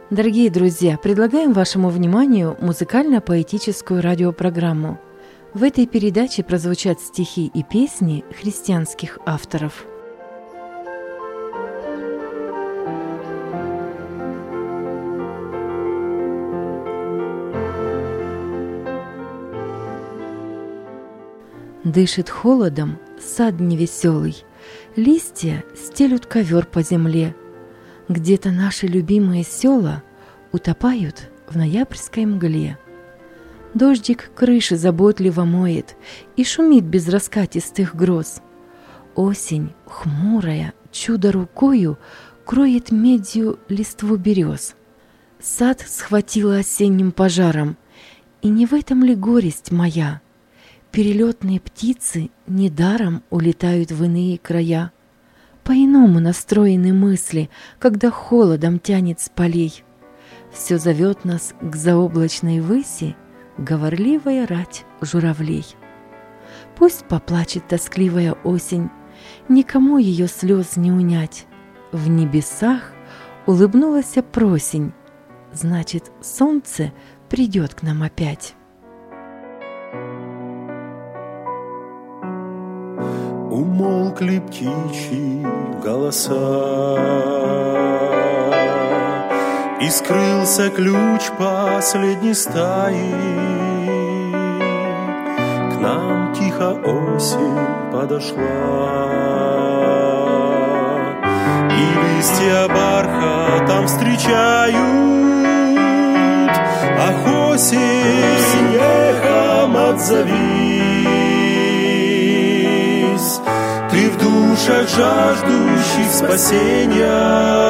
Дорогие друзья, предлагаем вашему вниманию музыкально-поэтическую радиопрограмму. В этой передаче прозвучат стихи и песни христианских авторов. Дышит холодом сад невеселый, листья стелют ковер по земле. Где-то наши любимые села утопают в ноябрьской мгле. Дождик крыши заботливо моет и шумит без раскатистых гроз. Осень, хмурая, чудо рукою, кроет медью листву берез. Сад схватила осенним пожаром, и не в этом ли горесть моя? Перелетные птицы недаром улетают в иные края. По-иному настроены мысли, когда холодом тянет с полей. Все зовет нас к заоблачной выси говорливая рать журавлей. Пусть поплачет тоскливая осень, никому ее слез не унять. В небесах улыбнулась просень, значит, солнце придет к нам опять. Умолкли птичьи голоса, и скрылся ключ последней стаи. К нам тихо осень подошла, и листья бархатом встречают. Ах, осень, эхом отзовись, ты в душах жаждущих спасения,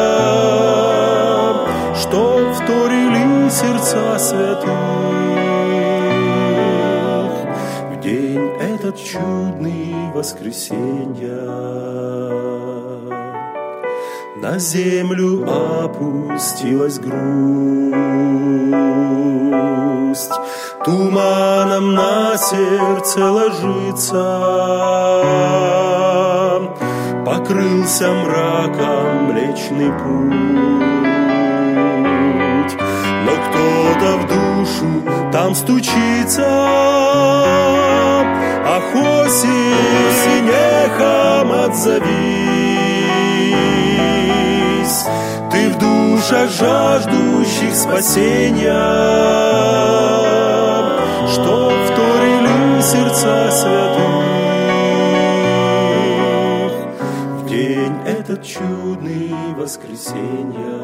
чтоб вторили сердца святых в день этот чудный воскресенья. На землю опустилась грусть, туманом на сердце ложится, покрылся мраком Млечный Путь. Но кто-то в душу там стучится, ах, осень, эхом отзовись, ты в душах жаждущих спасения, что вторили сердца святых в день этот чудный воскресенья.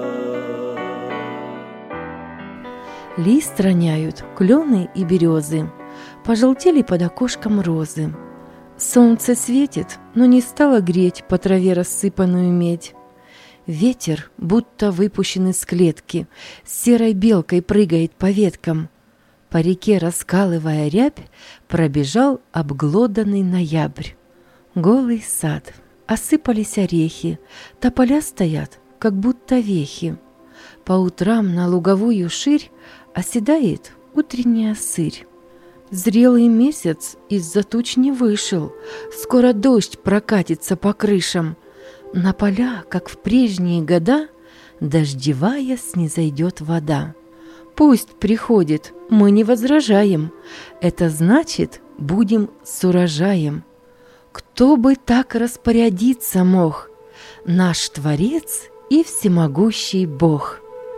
Лист роняют клены и березы, пожелтели под окошком розы. Солнце светит, но не стало греть по траве рассыпанную медь. Ветер, будто выпущен из клетки, серой белкой прыгает по веткам. По реке, раскалывая рябь, пробежал обглоданный ноябрь. Голый сад, осыпались орехи, тополя стоят, как будто вехи. По утрам на луговую ширь оседает утренняя сырь. Зрелый месяц из-за туч не вышел, скоро дождь прокатится по крышам. На поля, как в прежние года, дождевая снизойдет вода. Пусть приходит, мы не возражаем, это значит, будем с урожаем. Кто бы так распорядиться мог? Наш Творец и всемогущий Бог.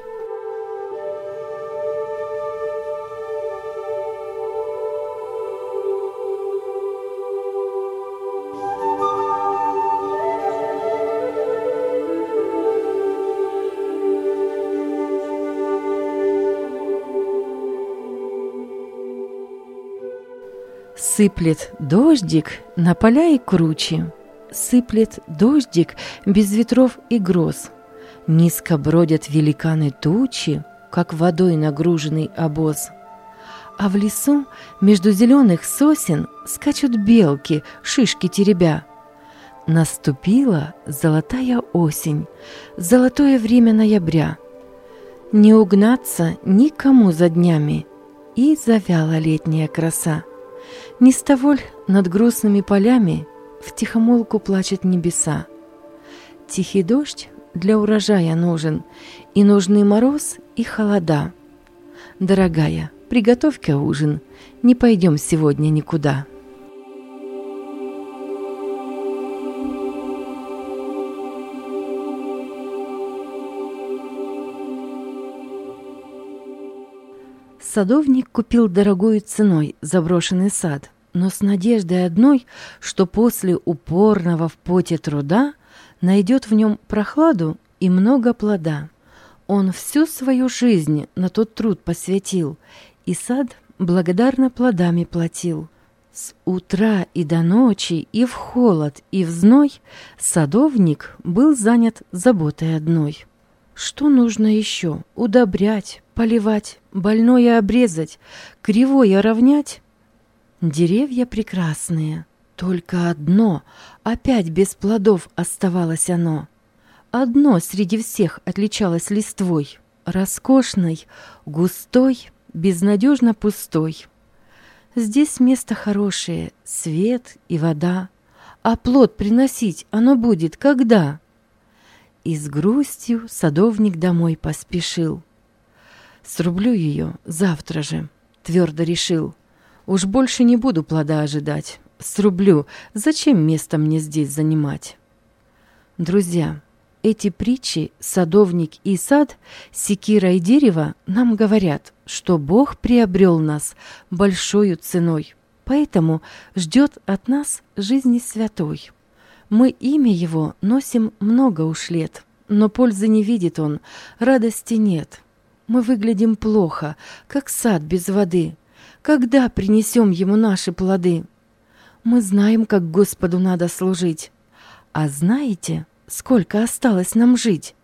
Сыплет дождик на поля и кручи, сыплет дождик без ветров и гроз. Низко бродят великаны тучи, как водой нагруженный обоз. А в лесу между зеленых сосен скачут белки, шишки теребя. Наступила золотая осень, золотое время ноября. Не угнаться никому за днями, и завяла летняя краса. Ни с того ль над грустными полями втихомолку плачут небеса. Тихий дождь для урожая нужен, и нужны мороз и холода. Дорогая, приготовь-ка ужин, не пойдем сегодня никуда. Садовник купил дорогою ценой заброшенный сад, но с надеждой одной, что после упорного в поте труда найдет в нем прохладу и много плода. Он всю свою жизнь на тот труд посвятил, и сад благодарно плодами платил. С утра и до ночи, и в холод, и в зной садовник был занят заботой одной. Что нужно еще? Удобрять, поливать, больное обрезать, кривое равнять? Деревья прекрасные, только одно, опять без плодов оставалось оно. Одно среди всех отличалось листвой, роскошной, густой, безнадежно пустой. Здесь место хорошее, свет и вода, а плод приносить оно будет когда? И с грустью садовник домой поспешил. Срублю ее завтра же, твердо решил. Уж больше не буду плода ожидать. Срублю, зачем место мне здесь занимать? Друзья, эти притчи «Садовник и сад», «Секира и дерево» нам говорят, что Бог приобрел нас большою ценой, поэтому ждет от нас жизни святой. Мы имя Его носим много уж лет, но пользы не видит Он, радости нет. Мы выглядим плохо, как сад без воды. Когда принесем Ему наши плоды? Мы знаем, как Господу надо служить. А знаете, сколько осталось нам жить?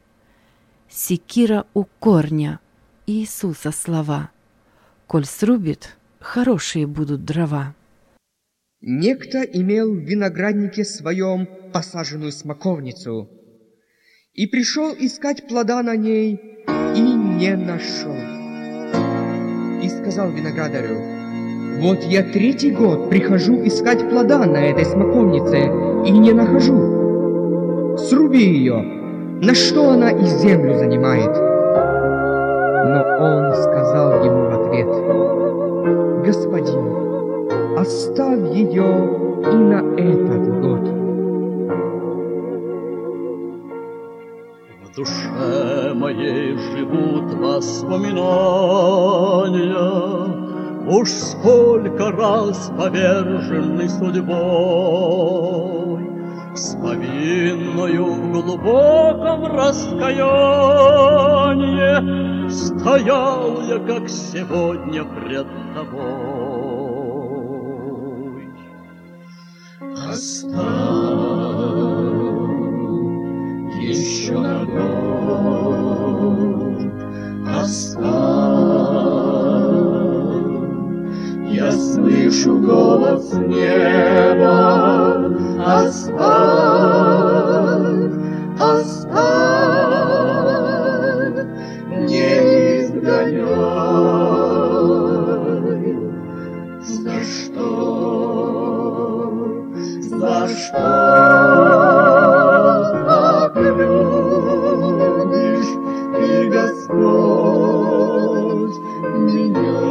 Секира у корня, Иисуса слова. Коль срубит, хорошие будут дрова. Некто имел в винограднике своем посаженную смоковницу и пришел искать плода на ней и не нашел. И сказал виноградарю: вот я 3-й год прихожу искать плода на этой смоковнице и не нахожу. Сруби ее, на что она и землю занимает. Но он сказал ему в ответ: господин, оставь ее и на этот год. В душе моей живут воспоминания, уж сколько раз поверженный судьбой, с повинною в глубоком раскаянии стоял я, как сегодня, пред тобой. Оставь еще на год, оставь, я слышу голос неба, оставь, оставь, не изгоняй. За что? За что так любишь ты, Господь, меня?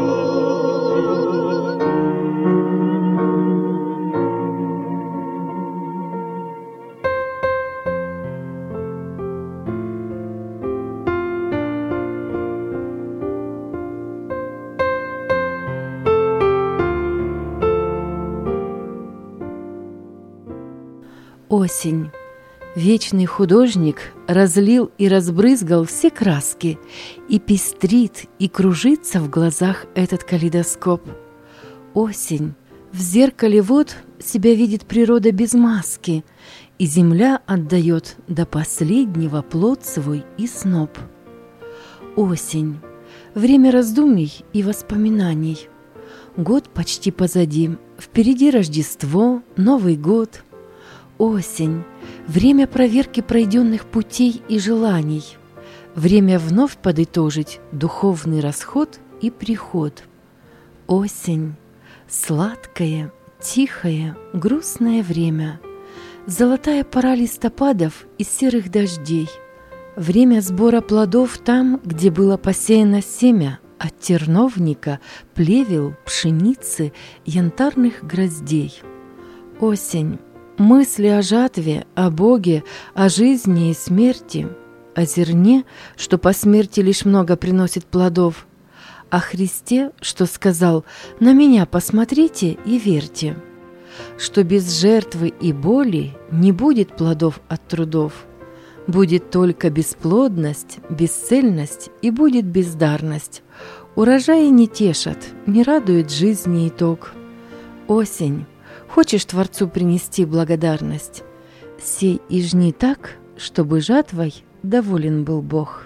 Осень. Вечный художник разлил и разбрызгал все краски, и пестрит, и кружится в глазах этот калейдоскоп. Осень. В зеркале вод себя видит природа без маски, и земля отдает до последнего плод свой и сноп. Осень. Время раздумий и воспоминаний. Год почти позади, впереди Рождество, Новый год. Осень. Время проверки пройденных путей и желаний. Время вновь подытожить духовный расход и приход. Осень. Сладкое, тихое, грустное время. Золотая пора листопадов и серых дождей. Время сбора плодов там, где было посеяно семя, от терновника, плевел, пшеницы, янтарных гроздей. Осень. Мысли о жатве, о Боге, о жизни и смерти, о зерне, что по смерти лишь много приносит плодов, о Христе, что сказал: «На меня посмотрите и верьте», что без жертвы и боли не будет плодов от трудов, будет только бесплодность, бесцельность и будет бездарность. Урожаи не тешат, не радует жизни итог. Осень. Хочешь Творцу принести благодарность? Сей и жни так, чтобы жатвой доволен был Бог.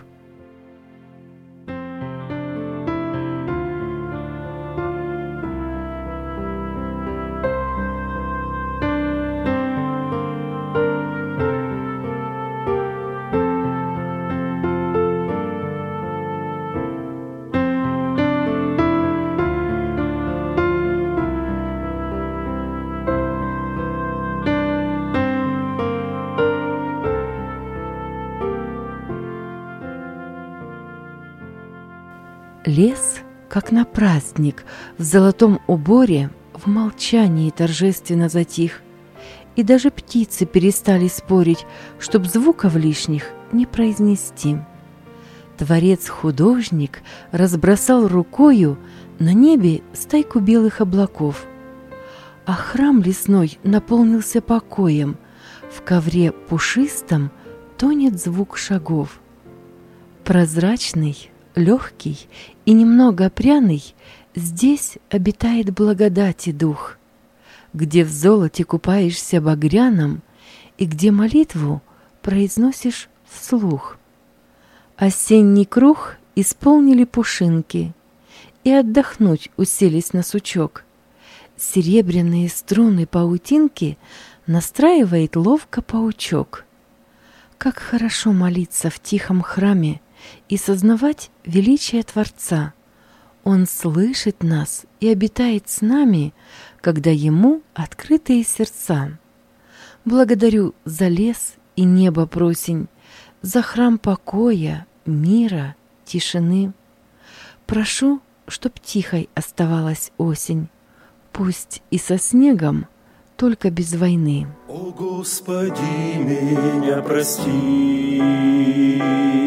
Лес, как на праздник, в золотом уборе, в молчании торжественно затих, и даже птицы перестали спорить, чтоб звуков лишних не произнести. Творец-художник разбросал рукою на небе стайку белых облаков, а храм лесной наполнился покоем, в ковре пушистом тонет звук шагов. Прозрачный, легкий и немного пряный, здесь обитает благодати дух, где в золоте купаешься багряном и где молитву произносишь вслух. Осенний круг исполнили пушинки и отдохнуть уселись на сучок. Серебряные струны паутинки настраивает ловко паучок. Как хорошо молиться в тихом храме и сознавать величие Творца. Он слышит нас и обитает с нами, когда Ему открытые сердца. Благодарю за лес и небо просень, за храм покоя, мира, тишины. Прошу, чтоб тихой оставалась осень, пусть и со снегом, только без войны. О, Господи, меня прости,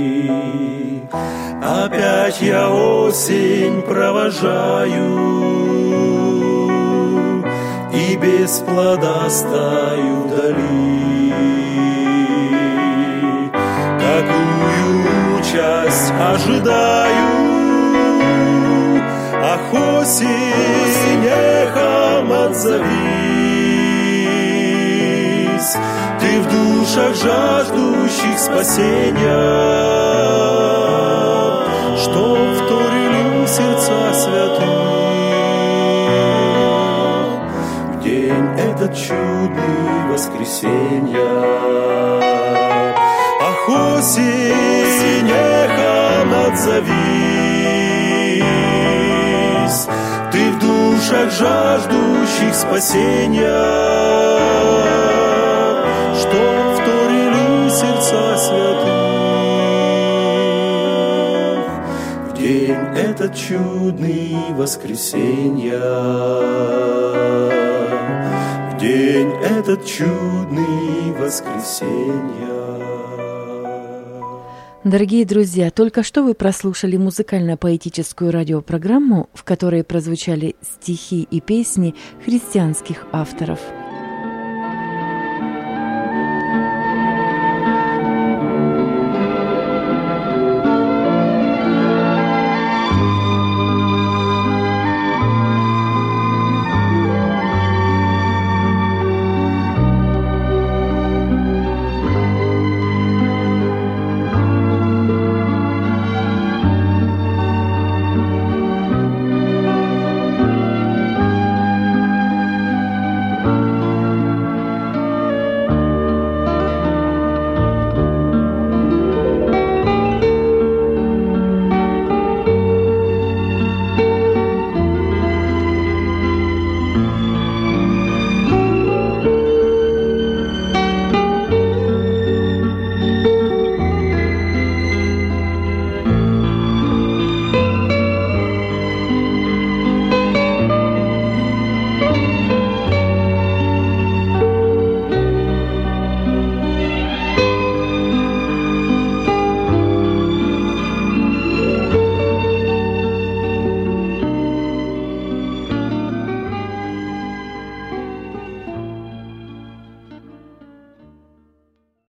опять я осень провожаю и без плода стою вдали. Какую участь ожидаю? Ах, осень, эхом отзовись, ты в душах жаждущих спасения, что вторили сердца святых. В день этот чудный воскресенья, ах, осень, эхом отзовись, ты в душах жаждущих спасения, что вторили сердца святых. В день этот чудный воскресенья, в день этот чудный воскресенья. Дорогие друзья, только что вы прослушали музыкально-поэтическую радиопрограмму, в которой прозвучали стихи и песни христианских авторов.